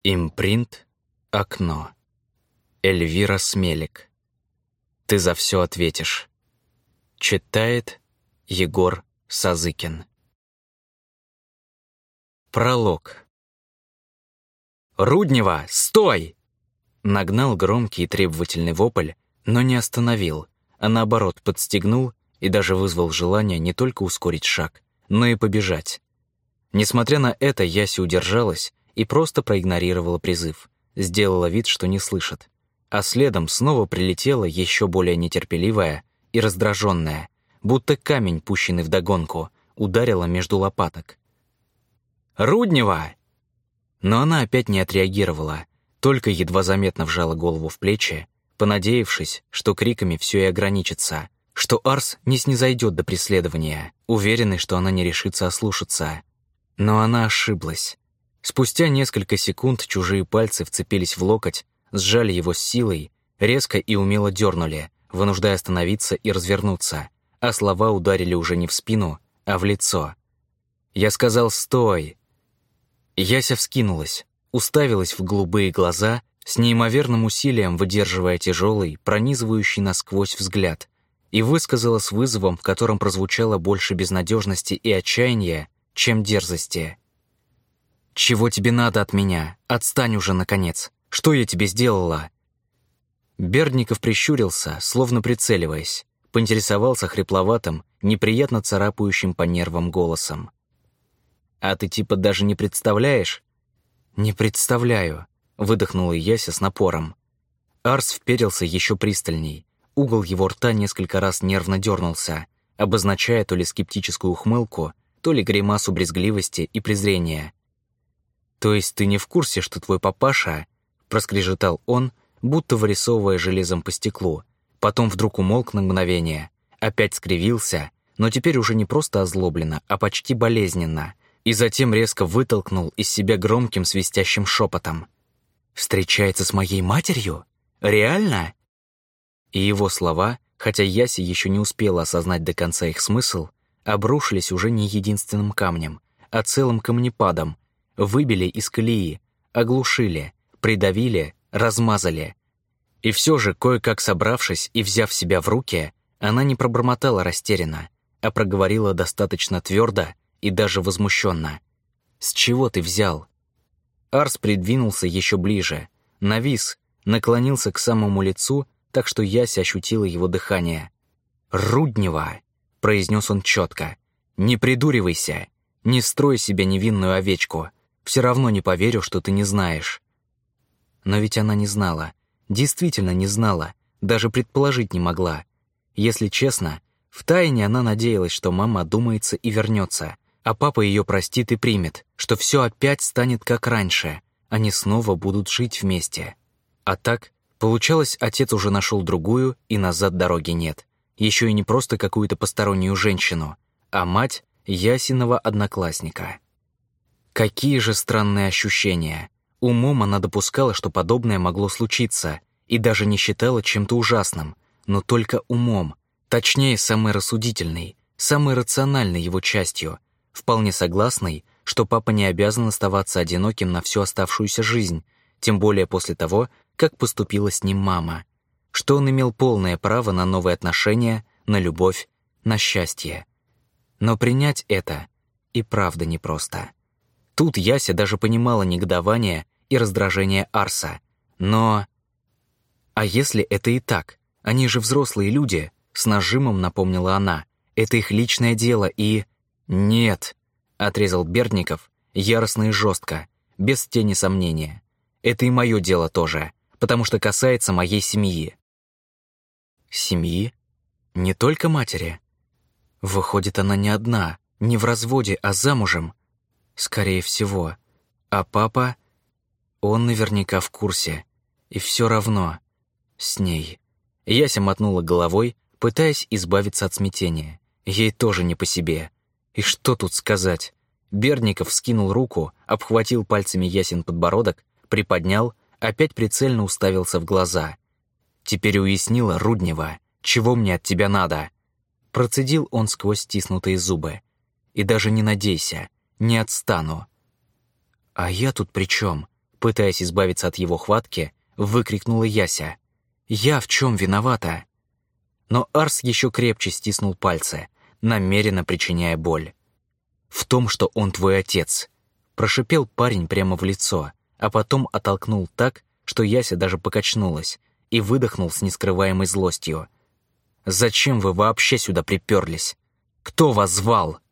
Импринт «Окно». Эльвира Смелик. Ты за все ответишь. Читает Егор Сазыкин. Пролог. «Руднева, стой!» Нагнал громкий и требовательный вопль, но не остановил, а наоборот подстегнул и даже вызвал желание не только ускорить шаг, но и побежать. Несмотря на это, Яся удержалась и просто проигнорировала призыв, сделала вид, что не слышит. А следом снова прилетела еще более нетерпеливая и раздраженная, будто камень, пущенный вдогонку, ударила между лопаток. «Руднева!» Но она опять не отреагировала, только едва заметно вжала голову в плечи, понадеявшись, что криками все и ограничится, что Арс не снизойдет до преследования, уверенный, что она не решится ослушаться. Но она ошиблась. Спустя несколько секунд чужие пальцы вцепились в локоть, сжали его с силой, резко и умело дернули, вынуждая остановиться и развернуться, а слова ударили уже не в спину, а в лицо. Я сказал «стой!». Яся вскинулась, уставилась в голубые глаза, с неимоверным усилием выдерживая тяжелый, пронизывающий насквозь взгляд, и высказала с вызовом, в котором прозвучало больше безнадежности и отчаяния, чем дерзости. «Чего тебе надо от меня? Отстань уже, наконец! Что я тебе сделала?» Бердников прищурился, словно прицеливаясь, поинтересовался хрипловатым, неприятно царапающим по нервам голосом. «А ты типа даже не представляешь?» «Не представляю», — выдохнула Яся с напором. Арс вперился еще пристальней. Угол его рта несколько раз нервно дернулся, обозначая то ли скептическую ухмылку, то ли гримасу брезгливости и презрения. «То есть ты не в курсе, что твой папаша...» — проскрежетал он, будто вырисовывая железом по стеклу, потом вдруг умолк на мгновение, опять скривился, но теперь уже не просто озлобленно, а почти болезненно, и затем резко вытолкнул из себя громким свистящим шепотом. «Встречается с моей матерью? Реально?» И его слова, хотя Яся еще не успела осознать до конца их смысл, обрушились уже не единственным камнем, а целым камнепадом, выбили из колеи, оглушили, придавили, размазали. И все же, кое-как собравшись и взяв себя в руки, она не пробормотала растерянно, а проговорила достаточно твердо и даже возмущенно. «С чего ты взял?» Арс придвинулся еще ближе, навис, наклонился к самому лицу, так что Яся ощутила его дыхание. «Руднева!» — произнес он четко. «Не придуривайся, не строй себе невинную овечку. Все равно не поверю, что ты не знаешь». Но ведь она не знала, действительно не знала, даже предположить не могла. Если честно, втайне она надеялась, что мама одумается и вернется, а папа ее простит и примет, что все опять станет как раньше, они снова будут жить вместе. А так, получалось, отец уже нашел другую, и назад дороги нет. Еще и не просто какую-то постороннюю женщину, а мать Ясиного одноклассника. Какие же странные ощущения. Умом она допускала, что подобное могло случиться, и даже не считала чем-то ужасным, но только умом, точнее, самой рассудительной, самой рациональной его частью, вполне согласной, что папа не обязан оставаться одиноким на всю оставшуюся жизнь, тем более после того, как поступила с ним мама, что он имел полное право на новые отношения, на любовь, на счастье. Но принять это и правда непросто. Тут Яся даже понимала негодование и раздражение Арса. Но... А если это и так? Они же взрослые люди, с нажимом напомнила она. Это их личное дело и... «Нет», — отрезал Бердников, яростно и жестко, без тени сомнения. «Это и мое дело тоже, потому что касается моей семьи». Семьи? Не только матери? Выходит, она не одна, не в разводе, а замужем. Скорее всего. А папа? Он наверняка в курсе. И все равно. С ней. Яся мотнула головой, пытаясь избавиться от смятения. Ей тоже не по себе. И что тут сказать? Бердников вскинул руку, обхватил пальцами Ясин подбородок, приподнял, опять прицельно уставился в глаза. «Теперь уяснила, Руднева, чего мне от тебя надо?» Процедил он сквозь стиснутые зубы. «И даже не надейся. Не отстану». «А я тут при чем?» Пытаясь избавиться от его хватки, выкрикнула Яся. «Я в чем виновата?» Но Арс еще крепче стиснул пальцы, намеренно причиняя боль. «В том, что он твой отец», — прошипел парень прямо в лицо, а потом оттолкнул так, что Яся даже покачнулась, и выдохнул с нескрываемой злостью. «Зачем вы вообще сюда приперлись? Кто вас звал?»